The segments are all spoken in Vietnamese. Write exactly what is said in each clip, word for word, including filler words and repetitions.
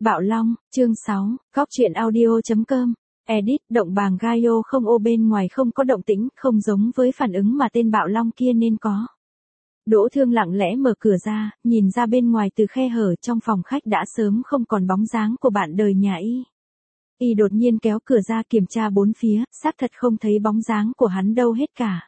Bạo Long, chương sáu, góc truyện audio.com. Edit, động bàng Gaio không ô bên ngoài không có động tĩnh, không giống với phản ứng mà tên Bạo Long kia nên có. Đỗ Thương lặng lẽ mở cửa ra, nhìn ra bên ngoài từ khe hở trong phòng khách đã sớm không còn bóng dáng của bạn đời nhà y. Y đột nhiên kéo cửa ra kiểm tra bốn phía, xác thật không thấy bóng dáng của hắn đâu hết cả.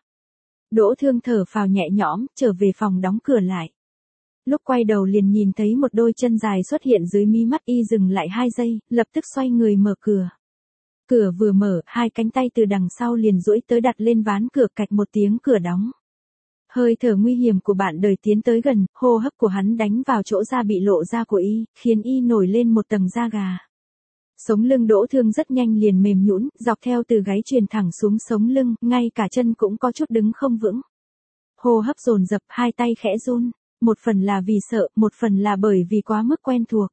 Đỗ Thương thở phào nhẹ nhõm, trở về phòng đóng cửa lại. Lúc quay đầu liền nhìn thấy một đôi chân dài xuất hiện dưới mí mắt y, dừng lại hai giây, lập tức xoay người mở cửa. Cửa vừa mở, hai cánh tay từ đằng sau liền duỗi tới đặt lên ván cửa, cạch một tiếng cửa đóng. Hơi thở nguy hiểm của bạn đời tiến tới gần, hô hấp của hắn đánh vào chỗ da bị lộ ra của y, khiến y nổi lên một tầng da gà. Sống lưng Đỗ Thương rất nhanh liền mềm nhũn, dọc theo từ gáy truyền thẳng xuống sống lưng, ngay cả chân cũng có chút đứng không vững. Hô hấp dồn dập, hai tay khẽ run. Một phần là vì sợ, một phần là bởi vì quá mức quen thuộc.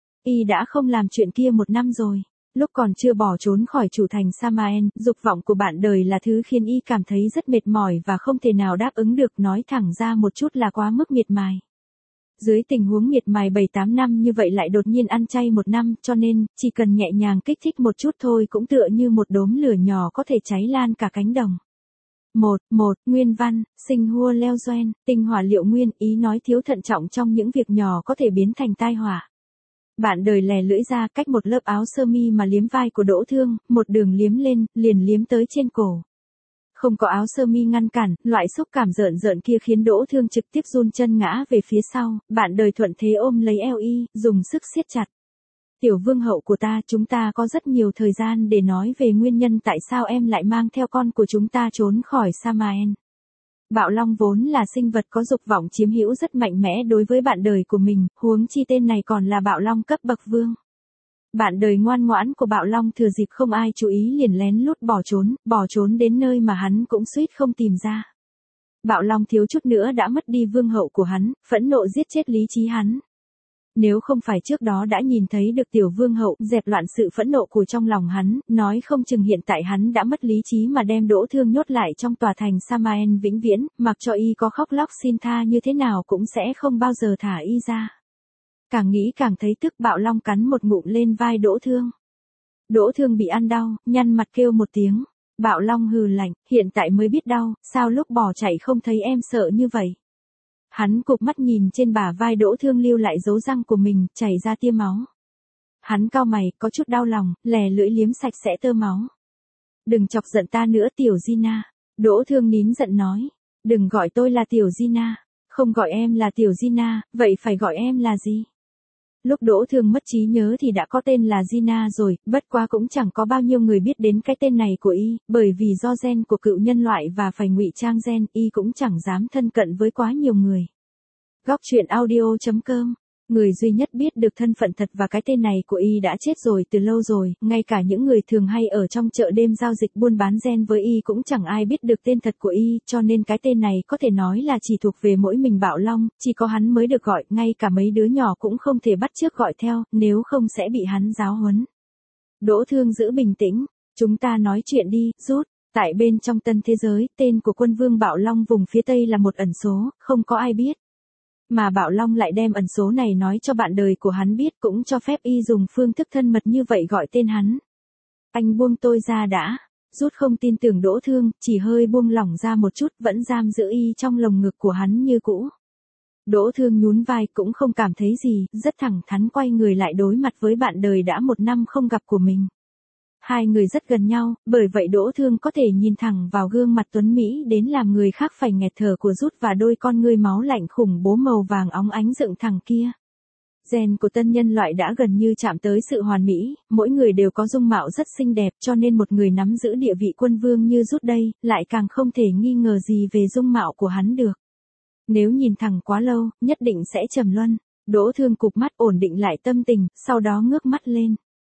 Y đã không làm chuyện kia một năm rồi. Lúc còn chưa bỏ trốn khỏi chủ thành Samael, dục vọng của bạn đời là thứ khiến y cảm thấy rất mệt mỏi và không thể nào đáp ứng được, nói thẳng ra một chút là quá mức miệt mài. Dưới tình huống miệt mài bảy tám năm như vậy lại đột nhiên ăn chay một năm, cho nên, chỉ cần nhẹ nhàng kích thích một chút thôi cũng tựa như một đốm lửa nhỏ có thể cháy lan cả cánh đồng. Một, một, nguyên văn, sinh hua leo doen, tinh hỏa liệu nguyên, ý nói thiếu thận trọng trong những việc nhỏ có thể biến thành tai họa. Bạn đời lè lưỡi ra cách một lớp áo sơ mi mà liếm vai của Đỗ Thương, một đường liếm lên, liền liếm tới trên cổ. Không có áo sơ mi ngăn cản, loại xúc cảm rợn rợn kia khiến Đỗ Thương trực tiếp run chân ngã về phía sau, bạn đời thuận thế ôm lấy eo y, dùng sức siết chặt. Tiểu vương hậu của ta, chúng ta có rất nhiều thời gian để nói về nguyên nhân tại sao em lại mang theo con của chúng ta trốn khỏi Samael. Bạo Long vốn là sinh vật có dục vọng chiếm hữu rất mạnh mẽ đối với bạn đời của mình, huống chi tên này còn là Bạo Long cấp bậc vương. Bạn đời ngoan ngoãn của Bạo Long thừa dịp không ai chú ý liền lén lút bỏ trốn, bỏ trốn đến nơi mà hắn cũng suýt không tìm ra. Bạo Long thiếu chút nữa đã mất đi vương hậu của hắn, phẫn nộ giết chết lý trí hắn. Nếu không phải trước đó đã nhìn thấy được tiểu vương hậu, dẹp loạn sự phẫn nộ của trong lòng hắn, nói không chừng hiện tại hắn đã mất lý trí mà đem Đỗ Thương nhốt lại trong tòa thành Samael vĩnh viễn, mặc cho y có khóc lóc xin tha như thế nào cũng sẽ không bao giờ thả y ra. Càng nghĩ càng thấy tức, Bạo Long cắn một ngụm lên vai Đỗ Thương. Đỗ Thương bị ăn đau, nhăn mặt kêu một tiếng. Bạo Long hừ lạnh, hiện tại mới biết đau, sao lúc bỏ chạy không thấy em sợ như vậy. Hắn cụp mắt nhìn trên bả vai Đỗ Thương lưu lại dấu răng của mình, chảy ra tia máu. Hắn cau mày, có chút đau lòng, lè lưỡi liếm sạch sẽ tơ máu. Đừng chọc giận ta nữa Tiểu Gina. Đỗ Thương nín giận nói. Đừng gọi tôi là Tiểu Gina. Không gọi em là Tiểu Gina, vậy phải gọi em là gì? Lúc Đỗ Thương mất trí nhớ thì đã có tên là Gina rồi, bất quá cũng chẳng có bao nhiêu người biết đến cái tên này của y, bởi vì do gen của cựu nhân loại và phải ngụy trang gen, y cũng chẳng dám thân cận với quá nhiều người. Góc truyện audio.com. Người duy nhất biết được thân phận thật và cái tên này của y đã chết rồi từ lâu rồi, ngay cả những người thường hay ở trong chợ đêm giao dịch buôn bán gen với y cũng chẳng ai biết được tên thật của y, cho nên cái tên này có thể nói là chỉ thuộc về mỗi mình Bạo Long, chỉ có hắn mới được gọi, ngay cả mấy đứa nhỏ cũng không thể bắt chước gọi theo, nếu không sẽ bị hắn giáo huấn. Đỗ Thương giữ bình tĩnh, chúng ta nói chuyện đi, rút. Tại bên trong tân thế giới, tên của quân vương Bạo Long vùng phía Tây là một ẩn số, không có ai biết. Mà Bạo Long lại đem ẩn số này nói cho bạn đời của hắn biết, cũng cho phép y dùng phương thức thân mật như vậy gọi tên hắn. Anh buông tôi ra đã. Rút không tin tưởng Đỗ Thương, chỉ hơi buông lỏng ra một chút, vẫn giam giữ y trong lồng ngực của hắn như cũ. Đỗ Thương nhún vai cũng không cảm thấy gì, rất thẳng thắn quay người lại đối mặt với bạn đời đã một năm không gặp của mình. Hai người rất gần nhau, bởi vậy Đỗ Thương có thể nhìn thẳng vào gương mặt tuấn Mỹ đến làm người khác phải nghẹt thở của Rút và đôi con ngươi máu lạnh khủng bố màu vàng óng ánh dựng thẳng kia. Gen của tân nhân loại đã gần như chạm tới sự hoàn mỹ, mỗi người đều có dung mạo rất xinh đẹp, cho nên một người nắm giữ địa vị quân vương như Rút đây, lại càng không thể nghi ngờ gì về dung mạo của hắn được. Nếu nhìn thẳng quá lâu, nhất định sẽ trầm luân. Đỗ Thương cụp mắt ổn định lại tâm tình, sau đó ngước mắt lên.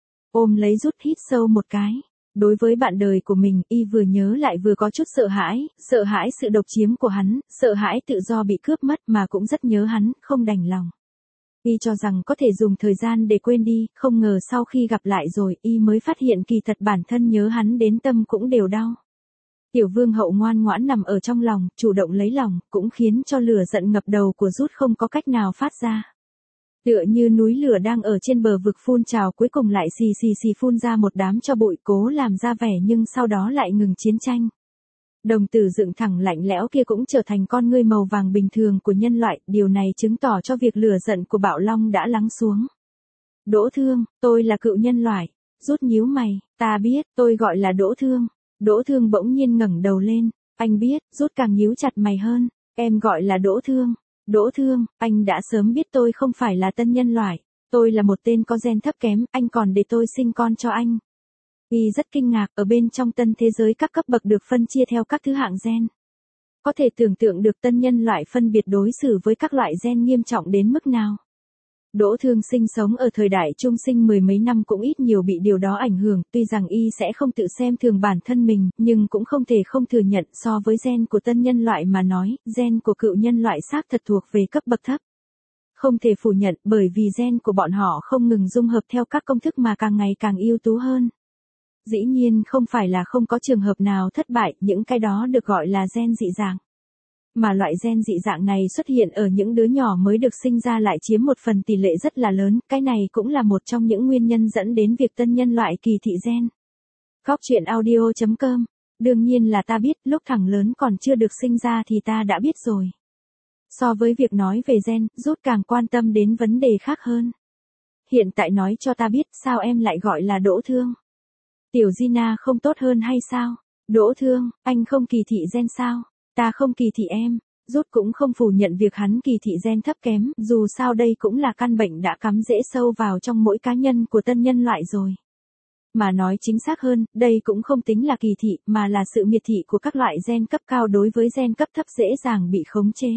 Ôm lấy Rút hít sâu một cái. Đối với bạn đời của mình, y vừa nhớ lại vừa có chút sợ hãi, sợ hãi sự độc chiếm của hắn, sợ hãi tự do bị cướp mất mà cũng rất nhớ hắn, không đành lòng. Y cho rằng có thể dùng thời gian để quên đi, không ngờ sau khi gặp lại rồi, y mới phát hiện kỳ thật bản thân nhớ hắn đến tâm cũng đều đau. Tiểu vương hậu ngoan ngoãn nằm ở trong lòng, chủ động lấy lòng, cũng khiến cho lửa giận ngập đầu của Rút không có cách nào phát ra. Tựa như núi lửa đang ở trên bờ vực phun trào cuối cùng lại xì xì xì phun ra một đám cho bụi cố làm ra vẻ nhưng sau đó lại ngừng chiến tranh. Đồng tử dựng thẳng lạnh lẽo kia cũng trở thành con ngươi màu vàng bình thường của nhân loại, điều này chứng tỏ cho việc lửa giận của Bạo Long đã lắng xuống. Đỗ Thương, tôi là cựu nhân loại. Rút nhíu mày, ta biết, tôi gọi là Đỗ Thương. Đỗ Thương bỗng nhiên ngẩng đầu lên, anh biết, rút càng nhíu chặt mày hơn, em gọi là Đỗ Thương. Đỗ Thương, anh đã sớm biết tôi không phải là tân nhân loại, tôi là một tên có gen thấp kém, anh còn để tôi sinh con cho anh. Y rất kinh ngạc, ở bên trong tân thế giới các cấp bậc được phân chia theo các thứ hạng gen. Có thể tưởng tượng được tân nhân loại phân biệt đối xử với các loại gen nghiêm trọng đến mức nào. Đỗ Thương sinh sống ở thời đại trung sinh mười mấy năm cũng ít nhiều bị điều đó ảnh hưởng, tuy rằng y sẽ không tự xem thường bản thân mình, nhưng cũng không thể không thừa nhận so với gen của tân nhân loại mà nói, gen của cựu nhân loại xác thật thuộc về cấp bậc thấp. Không thể phủ nhận bởi vì gen của bọn họ không ngừng dung hợp theo các công thức mà càng ngày càng ưu tú hơn. Dĩ nhiên không phải là không có trường hợp nào thất bại, những cái đó được gọi là gen dị dạng. Mà loại gen dị dạng này xuất hiện ở những đứa nhỏ mới được sinh ra lại chiếm một phần tỷ lệ rất là lớn, cái này cũng là một trong những nguyên nhân dẫn đến việc tân nhân loại kỳ thị gen. Góc truyện audio chấm com. Đương nhiên là ta biết, lúc thằng lớn còn chưa được sinh ra thì ta đã biết rồi. So với việc nói về gen, Rút càng quan tâm đến vấn đề khác hơn. Hiện tại nói cho ta biết, sao em lại gọi là Đỗ Thương? Tiểu Gina không tốt hơn hay sao? Đỗ Thương, anh không kỳ thị gen sao? Ta không kỳ thị em. Rút cũng không phủ nhận việc hắn kỳ thị gen thấp kém, dù sao đây cũng là căn bệnh đã cắm rễ sâu vào trong mỗi cá nhân của tân nhân loại rồi. Mà nói chính xác hơn, đây cũng không tính là kỳ thị, mà là sự miệt thị của các loại gen cấp cao đối với gen cấp thấp dễ dàng bị khống chế.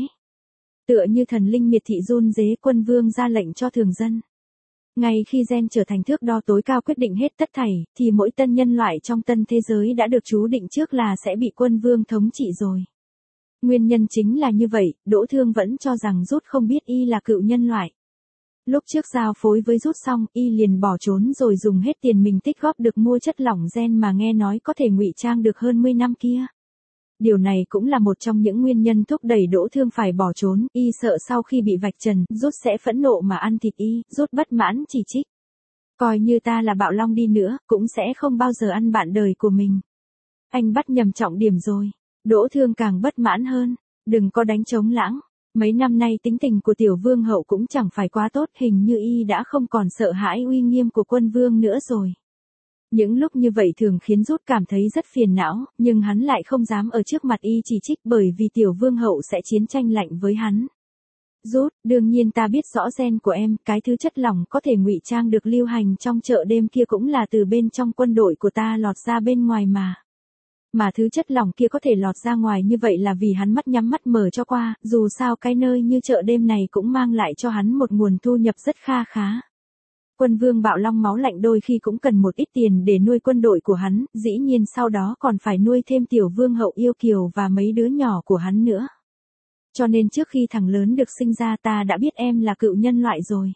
Tựa như thần linh miệt thị run rế quân vương ra lệnh cho thường dân. Ngay khi gen trở thành thước đo tối cao quyết định hết tất thảy, thì mỗi tân nhân loại trong tân thế giới đã được chú định trước là sẽ bị quân vương thống trị rồi. Nguyên nhân chính là như vậy, Đỗ Thương vẫn cho rằng Rút không biết y là cựu nhân loại. Lúc trước giao phối với Rút xong, y liền bỏ trốn rồi dùng hết tiền mình tích góp được mua chất lỏng gen mà nghe nói có thể ngụy trang được hơn mười năm kia. Điều này cũng là một trong những nguyên nhân thúc đẩy Đỗ Thương phải bỏ trốn, y sợ sau khi bị vạch trần, Rút sẽ phẫn nộ mà ăn thịt y, Rút bất mãn chỉ trích. Coi như ta là Bạo Long đi nữa, cũng sẽ không bao giờ ăn bạn đời của mình. Anh bắt nhầm trọng điểm rồi. Đỗ Thương càng bất mãn hơn, đừng có đánh trống lãng. Mấy năm nay tính tình của tiểu vương hậu cũng chẳng phải quá tốt, hình như y đã không còn sợ hãi uy nghiêm của quân vương nữa rồi. Những lúc như vậy thường khiến Rút cảm thấy rất phiền não, nhưng hắn lại không dám ở trước mặt y chỉ trích bởi vì tiểu vương hậu sẽ chiến tranh lạnh với hắn. Rút, đương nhiên ta biết rõ gen của em, cái thứ chất lỏng có thể ngụy trang được lưu hành trong chợ đêm kia cũng là từ bên trong quân đội của ta lọt ra bên ngoài mà. Mà thứ chất lỏng kia có thể lọt ra ngoài như vậy là vì hắn mắt nhắm mắt mở cho qua, dù sao cái nơi như chợ đêm này cũng mang lại cho hắn một nguồn thu nhập rất kha khá. Quân vương Bạo Long máu lạnh đôi khi cũng cần một ít tiền để nuôi quân đội của hắn, dĩ nhiên sau đó còn phải nuôi thêm tiểu vương hậu yêu kiều và mấy đứa nhỏ của hắn nữa. Cho nên trước khi thằng lớn được sinh ra ta đã biết em là cựu nhân loại rồi.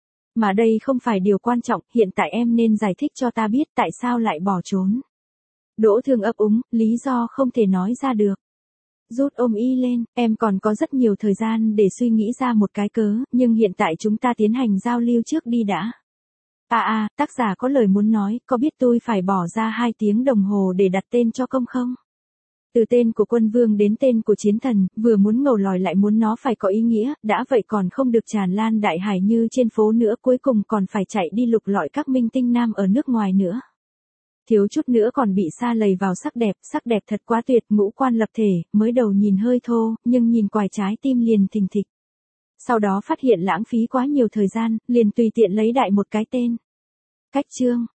Mà đây không phải điều quan trọng, hiện tại em nên giải thích cho ta biết tại sao lại bỏ trốn. Đỗ Thương ấp úng, lý do không thể nói ra được. Rút ôm y lên, em còn có rất nhiều thời gian để suy nghĩ ra một cái cớ, nhưng hiện tại chúng ta tiến hành giao lưu trước đi đã. À à, tác giả có lời muốn nói, có biết tôi phải bỏ ra hai tiếng đồng hồ để đặt tên cho công không? Từ tên của quân vương đến tên của chiến thần, vừa muốn ngầu lòi lại muốn nó phải có ý nghĩa, đã vậy còn không được tràn lan đại hải như trên phố nữa, cuối cùng còn phải chạy đi lục lọi các minh tinh nam ở nước ngoài nữa. Thiếu chút nữa còn bị sa lầy vào sắc đẹp, sắc đẹp thật quá tuyệt, ngũ quan lập thể, mới đầu nhìn hơi thô, nhưng nhìn quài trái tim liền thình thịch. Sau đó phát hiện lãng phí quá nhiều thời gian, liền tùy tiện lấy đại một cái tên. Cách chương,